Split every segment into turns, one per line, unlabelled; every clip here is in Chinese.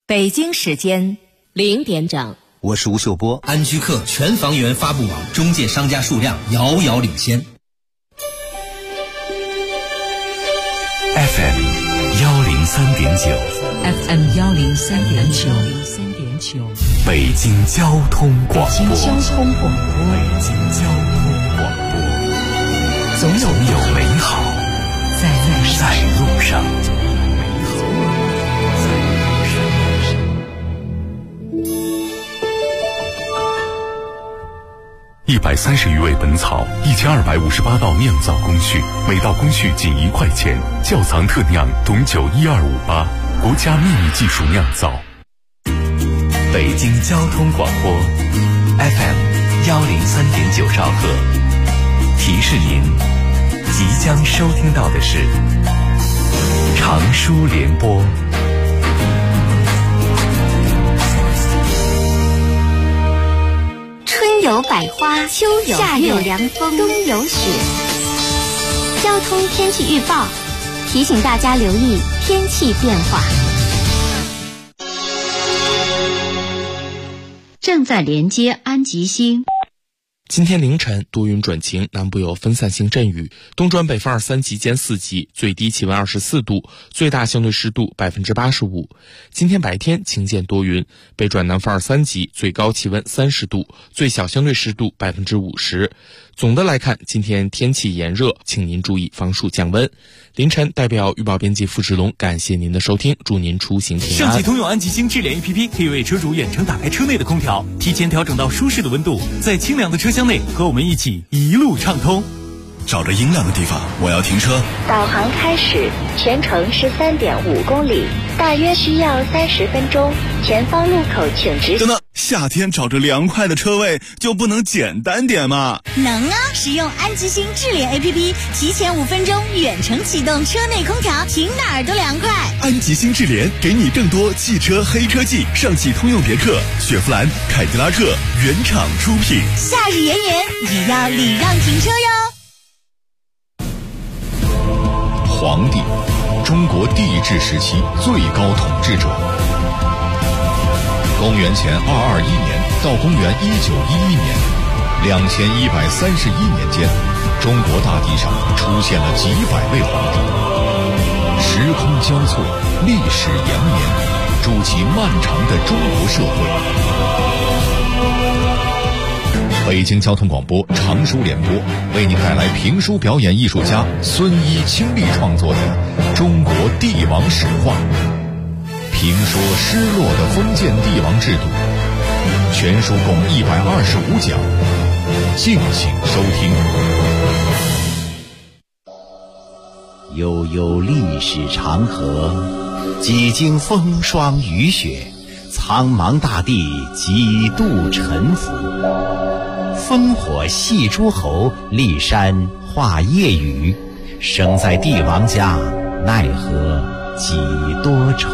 北京时间0点整，
我是吴秀波。
安居客全房源发布网中介商家数量遥遥领先。
FM 103.9
FM 103.9，
北京交通广播。
北京交通广播，总有美好在路上。
130余味本草，1258道酿造工序，每道工序仅1块钱。窖藏特酿董酒12588，国家秘密技术酿造。
北京交通广播 FM 103.9兆赫，提示您，即将收听到的是长舒联播。
春有百花，秋有夏有凉风，冬有雪。交通天气预报提醒大家留意天气变化。
正在连接安吉星。
今天凌晨多云转晴，南部有分散性阵雨，东转北风2、3级兼4级，最低气温24度，最大相对湿度85%。今天白天晴间多云，北转南风2、3级，最高气温30度，最小相对湿度50%。总的来看，今天天气炎热，请您注意防暑降温。凌晨代表预报编辑付志龙，感谢您的收听，祝您出行平安。
上汽通用安吉星智联 APP 可以为车主远程打开车内的空调，提前调整到舒适的温度，在清凉的车厢内和我们一起一路畅通。
找着阴凉的地方，我要停车。
导航开始，全程13.5公里，大约需要30分钟。前方路口请直行。
等等，夏天找着凉快的车位就不能简单点吗？
能啊！使用安吉星智联 APP， 提前5分钟远程启动车内空调，停哪儿都凉快。
安吉星智联给你更多汽车黑科技，上汽通用别克、雪佛兰、凯迪拉克原厂出品。
夏日炎炎，也要礼让停车哟。
黄帝，中国帝制时期最高统治者。公元前221年到公元1911年，2131年间，中国大地上出现了几百位皇帝。时空交错，历史延绵，筑起漫长的中国社会。北京交通广播长舒联播为您带来评书表演艺术家孙一倾力创作的《中国帝王史话》，评说失落的封建帝王制度，全书共125讲，敬请收听。
悠悠历史长河，几经风霜雨雪，苍茫大地几度沉浮。烽火戏诸侯，骊山画夜雨，生在帝王家，奈何几多愁。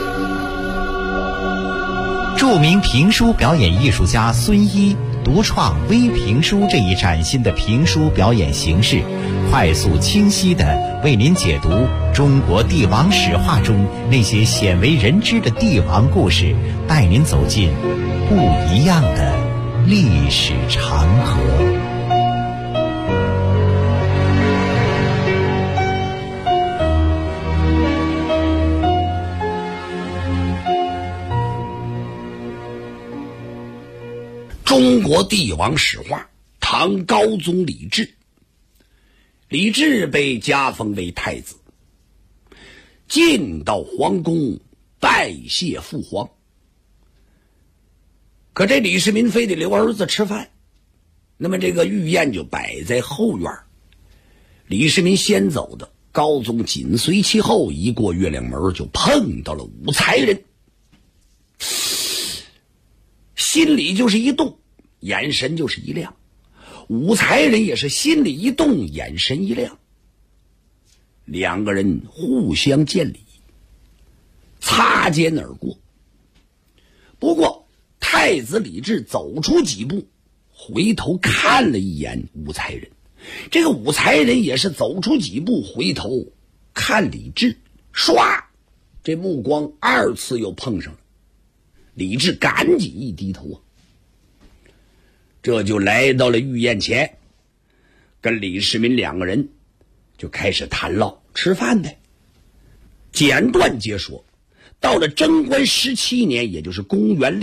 著名评书表演艺术家孙一独创微评书这一崭新的评书表演形式，快速清晰地为您解读中国帝王史话中那些鲜为人知的帝王故事，带您走进不一样的历史长河。
中国帝王史话，唐高宗李治。李治被加封为太子，进到皇宫拜谢父皇。可这李世民非得留儿子吃饭，那么这个御宴就摆在后院。李世民先走的，高宗紧随其后，一过月亮门就碰到了武才人，心里就是一动，眼神就是一亮。武才人也是心里一动，眼神一亮。两个人互相见礼，擦肩而过。不过太子李治走出几步，回头看了一眼武才人，这个武才人也是走出几步，回头看李治，唰，这目光二次又碰上了。 李治赶紧一低头啊，这就来到了御宴前，跟李世民两个人就开始谈唠吃饭呗。简短截说，到了贞观17年，也就是公元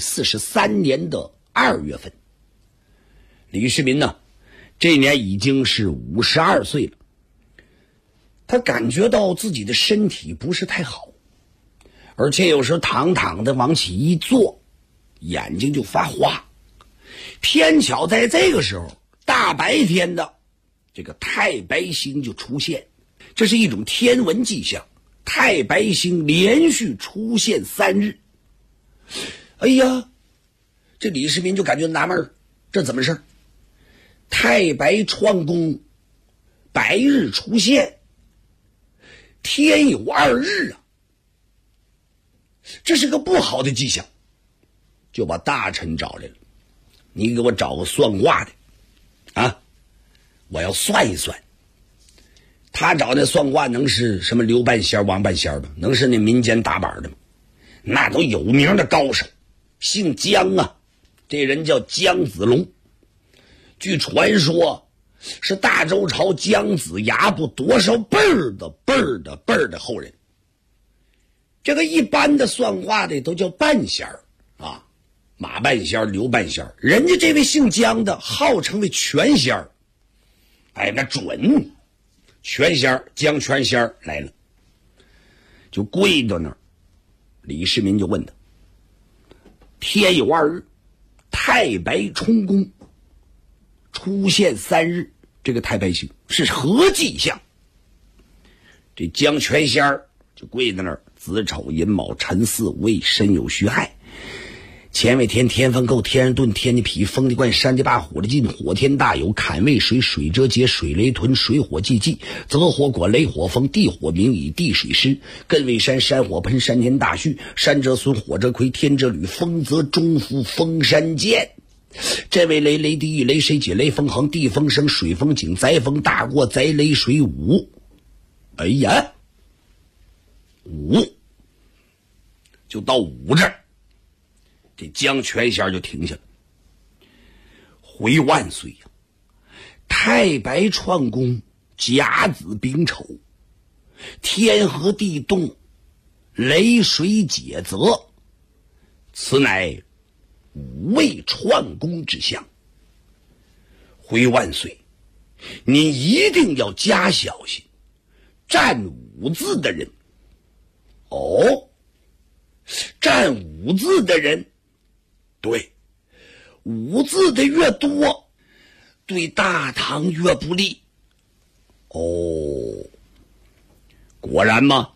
643年的2月份，李世民呢，这年已经是52岁了。他感觉到自己的身体不是太好，而且有时候躺的往起一坐，眼睛就发花。偏巧在这个时候，大白天的这个太白星就出现，这是一种天文迹象。太白星连续出现3日，哎呀，这李世民就感觉纳闷，这怎么事？太白创宫，白日出现，天有2日啊，这是个不好的迹象，就把大臣找来了，你给我找个算卦的啊，我要算一算。他找那算卦能是什么刘半仙王半仙吗？能是那民间打板的吗？那都有名的高手，姓姜啊，这人叫姜子龙，据传说是大周朝姜子牙不多少辈儿的后人。这个一般的算卦的都叫半仙儿啊，马半仙儿刘半仙儿，人家这位姓姜的号称为全仙儿，哎，那准全仙儿，姜全仙儿来了，就跪到那儿。李世民就问他：天有2日，太白冲宫出现3日，这个太白星是何迹象？这姜全仙儿就跪在那儿，子丑寅卯辰巳午未申酉戌亥，乾为天，天风姤，天人遁，天地痞，风地贯，山地霸，火地进，火天大有，坎为水，水遮节，水雷屯，水火既济，泽火管，雷火风，地火明以，地水湿，艮为山，山火喷，山天大畜，山则孙，火则魁，天则履，风则中孚，风山见。这为雷，雷地狱，雷水解，雷风横，地风生，水风井，灾风大过，灾雷水舞。哎呀，舞就到舞这儿，这姜全仙就停下了。回万岁呀！太白创宫，甲子丙丑，天和地动，雷水解泽，此乃五位创宫之象。回万岁，你一定要加小心，占5字的人。哦，占5字的人，对，5字的越多，对大唐越不利。哦，果然吗？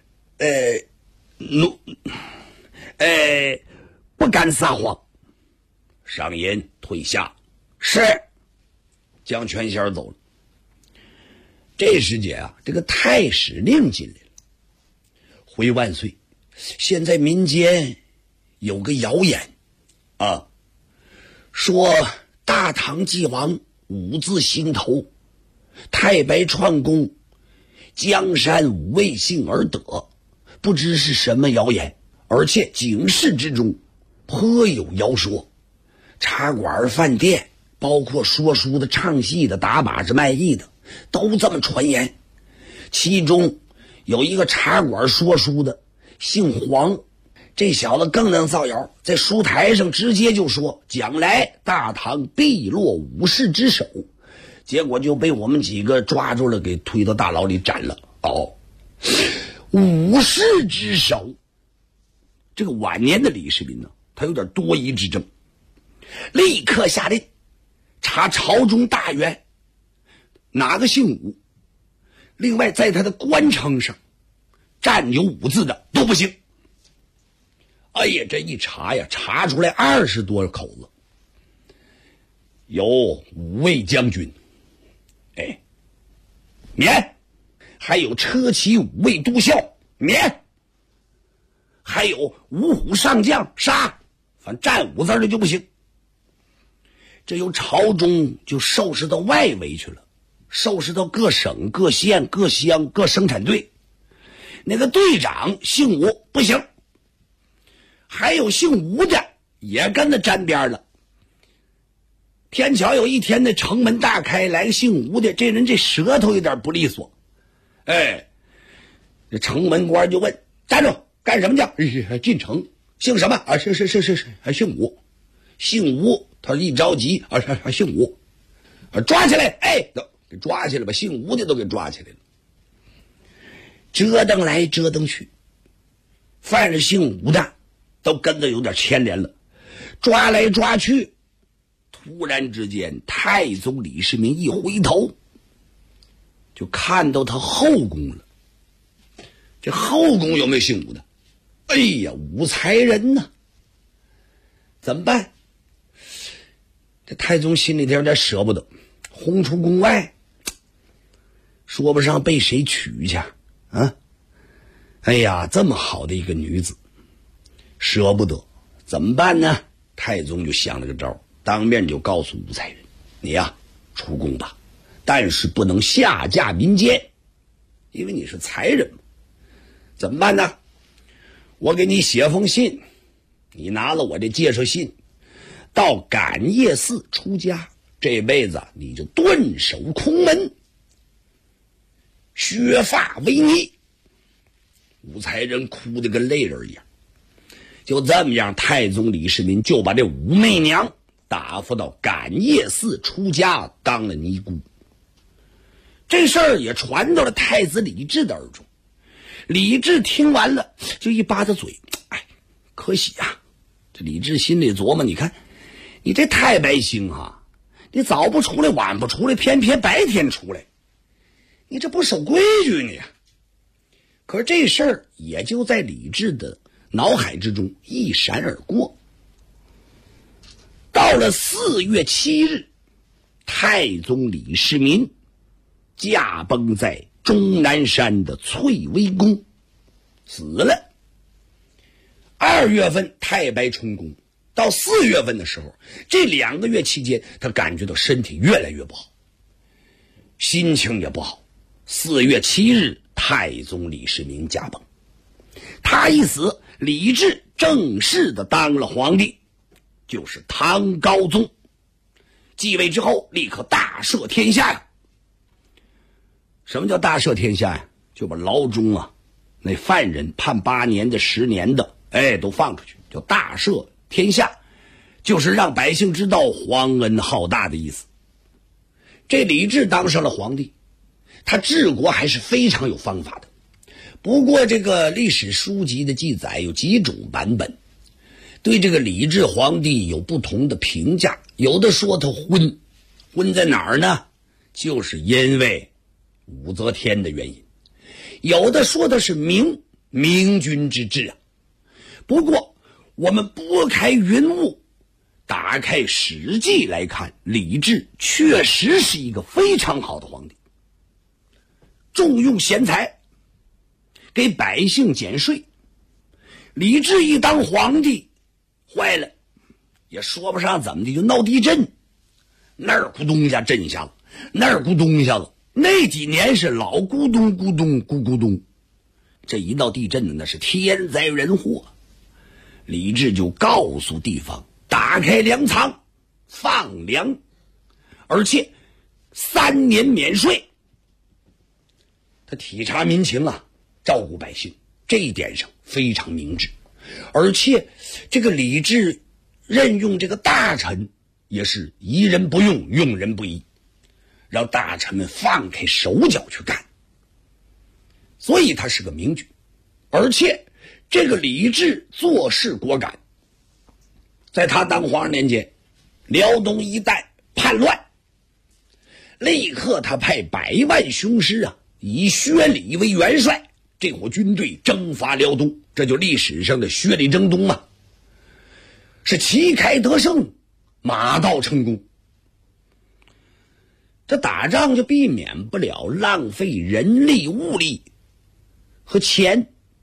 不敢撒谎。上言退下。是。姜全仙走了。这时节啊，这个太史令进来了。回万岁，现在民间有个谣言啊，说大唐既亡5字星头，太白创宫，江山5位幸而得，不知是什么谣言，而且警示之中颇有谣说，茶馆饭店包括说书的唱戏的打把子卖艺的都这么传言。其中有一个茶馆说书的姓黄，这小子更能造谣，在书台上直接就说将来大唐必落武士之手，结果就被我们几个抓住了，给推到大牢里斩了。哦，武士之手。这个晚年的李世民呢，他有点多疑之症，立刻下令查朝中大员哪个姓武，另外在他的官称上占有5字的都不行。哎呀，这一查呀，查出来20多口子，有5位将军，哎，免；还有车骑5位都校，免；还有5虎上将，杀。反正占5字的就不行。这由朝中就收拾到外围去了，收拾到各省、各县、各乡、各生产队。那个队长姓武不行， 还有姓吴的也跟他沾边了。天巧有一天，那城门大开，来个姓吴的，这人这舌头有点不利索。这城门官就问：站住，干什么去？进城。姓什么啊？是姓吴。姓吴，他一着急啊，姓吴，抓起来！给抓起来吧，姓吴的都给抓起来了。折腾来折腾去，犯着姓吴的都跟着有点牵连了，抓来抓去。突然之间，太宗李世民一回头，就看到他后宫了。这后宫有没有姓吴的？哎呀，武才人呢？怎么办？这太宗心里有点舍不得，轰出宫外，说不上被谁娶去啊！哎呀，这么好的一个女子，舍不得，怎么办呢？太宗就想了个招，当面就告诉武才人：你呀，出宫吧，但是不能下嫁民间，因为你是才人嘛。怎么办呢？我给你写封信，你拿了我这介绍信，到感业寺出家，这辈子你就顿守空门，削发为尼。武才人哭得跟泪人一样。就这么样，太宗李世民就把这武媚娘打发到感业寺出家，当了尼姑。这事儿也传到了太子李治的耳中。李治听完了，就一巴掌嘴，可喜啊！这李治心里琢磨，你看，你这太白星啊，你早不出来，晚不出来，偏偏白天出来，你这不守规矩呢？可是这事儿也就在李治的脑海之中一闪而过。到了4月7日，太宗李世民驾崩在终南山的翠微宫，死了。2月份太白充宫，到4月份的时候，这2个月期间，他感觉到身体越来越不好，心情也不好。4月7日，太宗李世民驾崩。他一死，李治正式的当了皇帝，就是唐高宗。继位之后，立刻大赦天下呀。什么叫大赦天下呀？就把牢中啊那犯人判8年的10年的，都放出去，叫大赦天下，就是让百姓知道皇恩浩大的意思。这李治当上了皇帝，他治国还是非常有方法的。不过这个历史书籍的记载有几种版本，对这个李治皇帝有不同的评价。有的说他昏在哪儿呢？就是因为武则天的原因。有的说的是明君之治啊。不过我们拨开云雾，打开史记来看，李治确实是一个非常好的皇帝，重用贤才，给百姓减税。李治一当皇帝坏了，也说不上怎么的，就闹地震，那儿咕咚一下震一下子，那儿咕咚一下子，那几年是老咕咚咕咚咕咕咚。这一闹地震的那是天灾人祸。李治就告诉地方，打开粮仓放粮，而且3年免税。他体察民情啊，照顾百姓，这一点上非常明智。而且这个李治任用这个大臣也是疑人不用，用人不疑，让大臣们放开手脚去干，所以他是个明君。而且这个李治做事果敢，在他当皇上年间，辽东一带叛乱，立刻他派100万雄师啊，以薛礼为元帅，这伙军队征伐辽东，这就历史上的薛礼征东嘛，是旗开得胜，马到成功。这打仗就避免不了浪费人力物力和钱。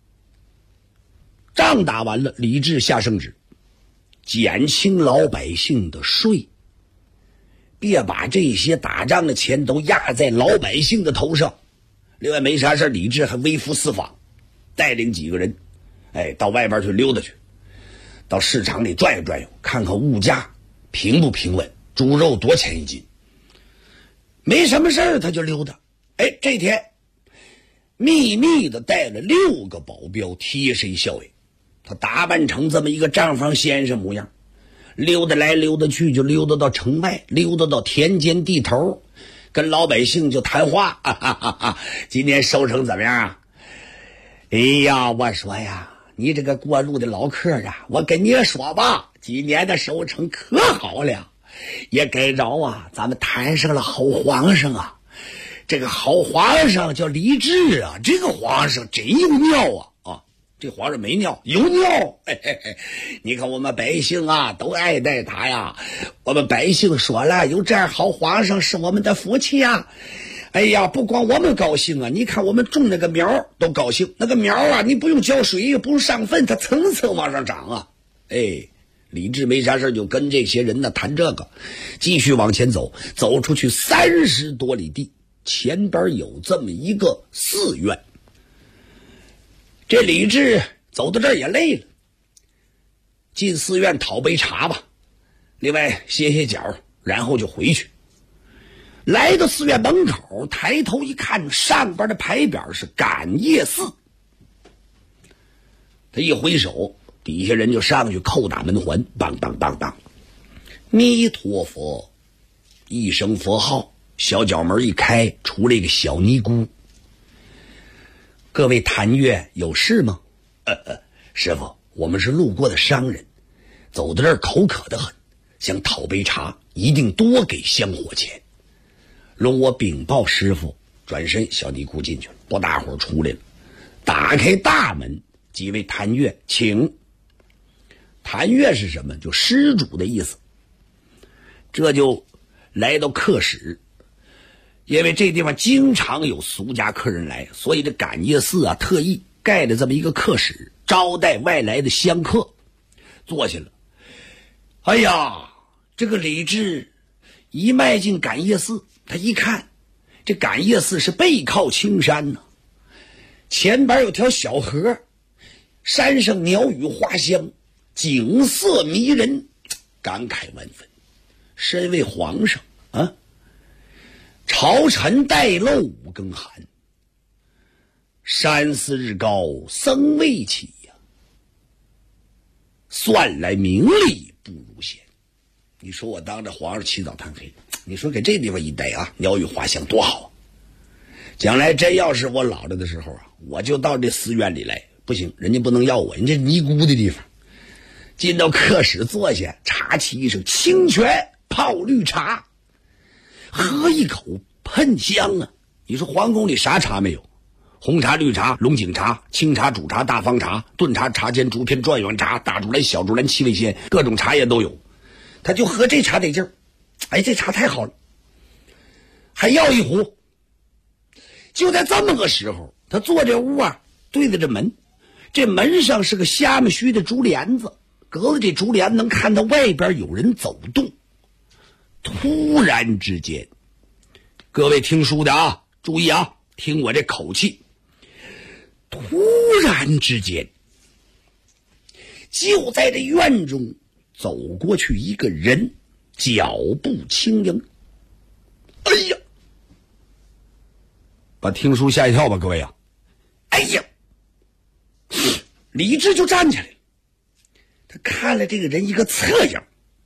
仗打完了，李治下圣旨，减轻老百姓的税，别把这些打仗的钱都压在老百姓的头上。另外没啥事，李治还微服私访，带领几个人到外边去溜达去， 到市场里转悠转悠，看看物价平不平稳，猪肉多钱一斤。没什么事儿他就溜达。这天秘密的带了6个保镖，贴身校尉，他打扮成这么一个账房先生模样，溜达来溜达去，就溜达到城外，溜达到田间地头，跟老百姓就谈话。今年收成怎么样啊？哎呀，我说呀，你这个过路的老客啊，我跟你说吧，今年的收成可好了，也该着啊，咱们摊上了好皇上啊。这个好皇上叫李治啊，这个皇上真有尿啊！这皇上没尿，有尿。你看我们百姓啊，都爱戴他呀。我们百姓说了，有这样好皇上是我们的福气呀。哎呀，不光我们高兴啊，你看我们种那个苗都高兴，那个苗啊，你不用浇水，也不用上粪，它层层往上长啊。李治没啥事就跟这些人呢谈这个，继续往前走，走出去30多里地。前边有这么一个寺院，这李治走到这儿也累了，进寺院讨杯茶吧，另外歇歇脚，然后就回去。来到寺院门口，抬头一看，上边的牌匾是感业寺。他一挥手，底下人就上去叩打门环，当当当当，弥陀佛，一声佛号，小角门一开，出来一个小尼姑。各位谭月有事吗？师傅，我们是路过的商人，走到这儿口渴得很，想讨杯茶，一定多给香火钱。容我禀报师傅。转身小尼姑进去了，不大会儿出来了，打开大门，几位谭月请。谭月是什么？就施主的意思。这就来到客室，因为这地方经常有俗家客人来，所以这感业寺啊特意盖了这么一个客室，招待外来的香客。坐下了。哎呀，这个李治一迈进感业寺，他一看这感业寺是背靠青山呢，前边有条小河，山上鸟语花香，景色迷人，感慨万分。身为皇上啊，朝臣待漏5更寒，3、4日高僧未起呀，算来名利不如闲。你说我当着皇上起早贪黑，你说给这地方一待啊，鸟语花香多好啊！将来真要是我老了的时候啊，我就到这寺院里来。不行，人家不能要我，人家尼姑的地方。进到客室坐下，茶沏一声，清泉泡绿茶，喝一口喷香啊！你说皇宫里啥茶没有？红茶、绿茶、龙井茶、清茶、煮茶、大方茶、炖茶、茶间、竹片、状元茶、大竹篮、小竹篮、七味鲜，各种茶叶都有。他就喝这茶得劲儿，哎，这茶太好了，还要一壶。就在这么个时候，他坐这屋啊，对着这门，这门上是个虾米须的竹帘子，隔着这竹帘能看到外边有人走动。突然之间，各位听书的啊，注意啊，听我这口气。突然之间，就在这院中走过去一个人，脚步轻盈。哎呀，把听书吓一跳吧，各位啊！哎呀，李治就站起来了，他看了这个人一个侧影，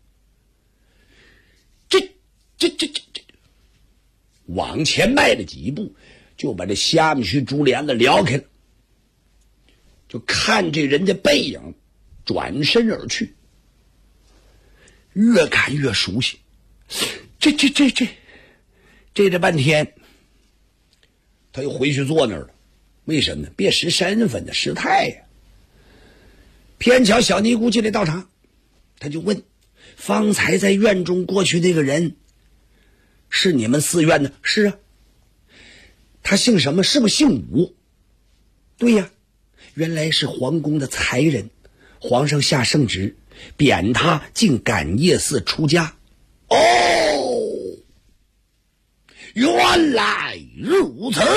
这往前迈了几步，就把这虾米须竹帘子撩开了，就看这人的背影，转身而去。越看越熟悉，这半天，他又回去坐那儿了。为什么呢？别失身份的，失态呀。偏巧小尼姑进来倒茶，他就问：方才在院中过去那个人，是你们寺院的？是啊。他姓什么？是不是姓武？对呀，原来是皇宫的才人，皇上下圣旨，贬他进感业寺出家。哦，原来如此。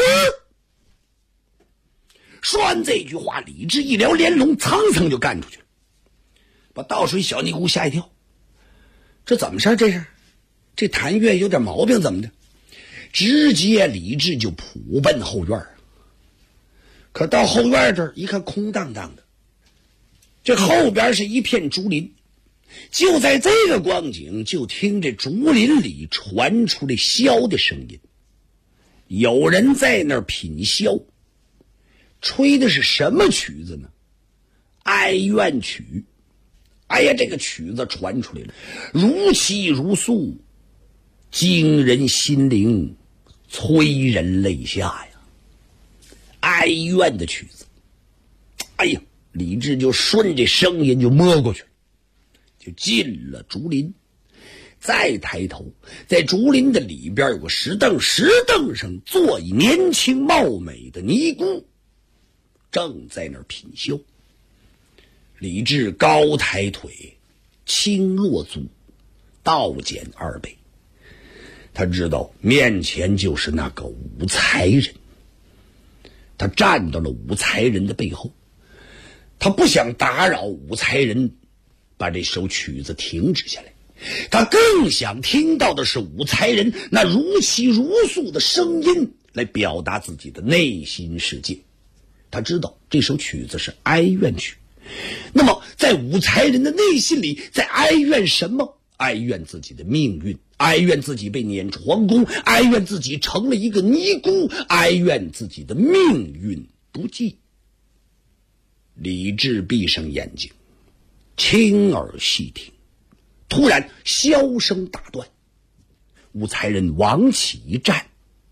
说完这句话，李治一撩帘笼，蹭蹭就干出去了。 把倒水小尼姑吓一跳。这怎么事？这谭月有点毛病，怎么的？直接李治就扑奔后院。可到后院这儿一看，空荡荡的，这后边是一片竹林。就在这个光景，就听这竹林里传出来箫的声音，有人在那儿品箫，吹的是什么曲子呢？哀怨曲。哎呀，这个曲子传出来了，如泣如诉，惊人心灵，催人泪下呀。哀怨的曲子。哎呀，李治就顺着声音就摸过去，就进了竹林。再抬头，在竹林的里边有个石凳，石凳上坐一年轻貌美的尼姑，正在那儿品箫。李治高抬腿，轻落足，倒减2倍。他知道面前就是那个武才人，他站到了武才人的背后，他不想打扰武才人把这首曲子停止下来，他更想听到的是武才人那如泣如诉的声音，来表达自己的内心世界。他知道这首曲子是哀怨曲，那么在武才人的内心里在哀怨什么？哀怨自己的命运，哀怨自己被撵出皇宫，哀怨自己成了一个尼姑，哀怨自己的命运不济。李治闭上眼睛，轻耳细听，突然箫声打断，武才人往起一站。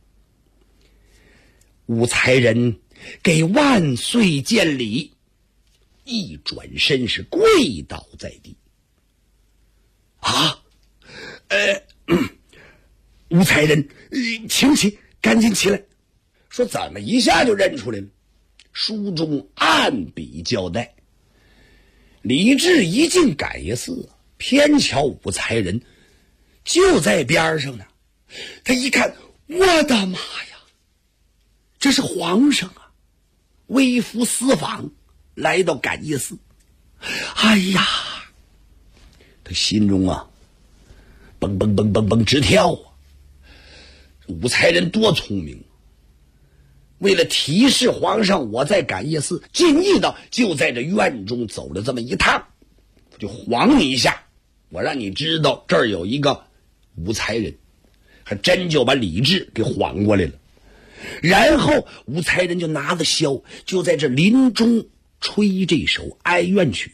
武才人给万岁见礼，一转身是跪倒在地。武才人请起，赶紧起来。说怎么一下就认出来了？书中按笔交代，李治一进感业寺，偏巧武才人就在边上呢。他一看，我的妈呀，这是皇上啊，微服私访来到感业寺。哎呀，他心中啊蹦蹦蹦蹦蹦直跳啊！武才人多聪明，为了提示皇上我在感业寺，尽意的就在这院中走了这么一趟，就晃你一下，我让你知道这儿有一个武才人，还真就把李治给晃过来了。然后武才人就拿着箫，就在这林中吹这首哀怨曲。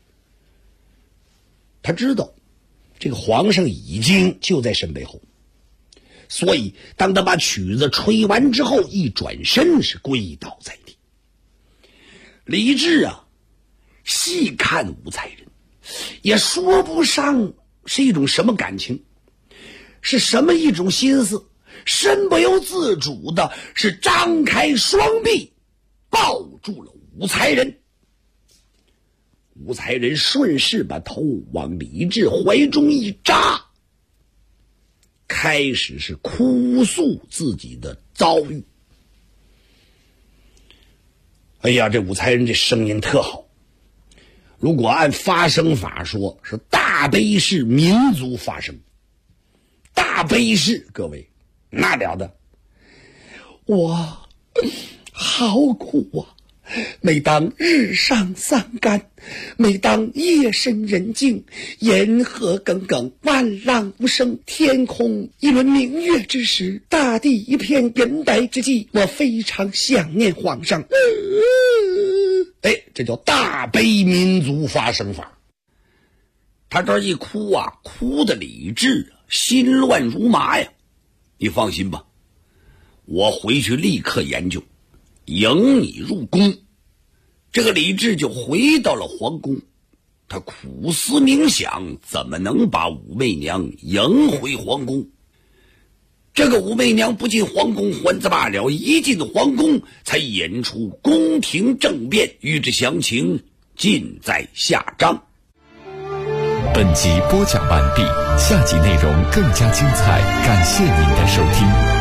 他知道这个皇上已经就在身背后，所以当他把曲子吹完之后，一转身是跪倒在地。李治啊细看武才人，也说不上是一种什么感情，是什么一种心思，身不由自主的是张开双臂抱住了武才人。武才人顺势把头往李治怀中一扎，开始是哭诉自己的遭遇。哎呀，这武才人这声音特好，如果按发声法说，是大悲式民族发声。大悲式，各位那了得，我好苦啊，每当日上三竿，每当夜深人静，银河耿耿，万浪无声，天空一轮明月之时，大地一片银白之际，我非常想念皇上。这叫大悲民族发声法。他这一哭啊，哭的李治心乱如麻呀。你放心吧，我回去立刻研究，迎你入宫。这个李治就回到了皇宫，他苦思冥想，怎么能把武媚娘迎回皇宫。这个武媚娘不进皇宫还则罢了，一进皇宫才引出宫廷政变，欲知详情尽在下章。
本集播讲完毕，下集内容更加精彩，感谢您的收听。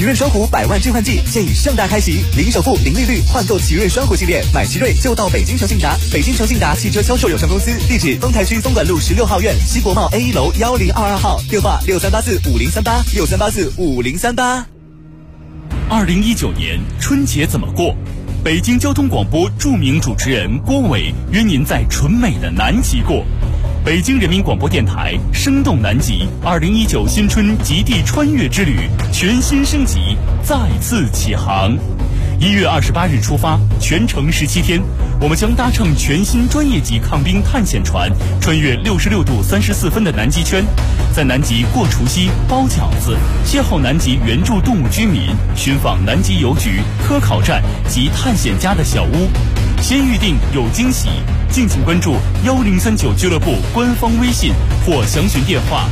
奇瑞双虎100万置换季现已盛大开启，零首付、零利率换购奇瑞双虎系列，买奇瑞就到北京诚信达。北京诚信达汽车销售有限公司，地址丰台区东莞路16号院西国贸 A1 楼1022号，电话63845038，63845038。
2019年春节怎么过？北京交通广播著名主持人郭伟约您在纯美的南极过。北京人民广播电台生动南极2019新春极地穿越之旅全新升级，再次起航。1月28日出发，全程17天，我们将搭乘全新专业级抗冰探险船，穿越66度34分的南极圈，在南极过除夕、包饺子，邂逅南极原住动物居民，寻访南极邮局、科考站及探险家的小屋。先预定有惊喜，敬请关注1039俱乐部官方微信或详询电话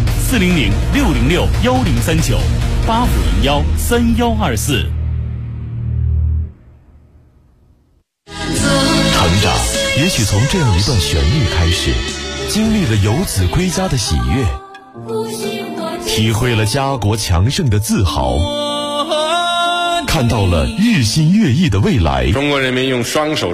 400-606-1039-8501-3124。
成长也许从这样一段旋律开始，经历了游子归家的喜悦，体会了家国强盛的自豪，看到了日新月异的未来。
中国人民用双手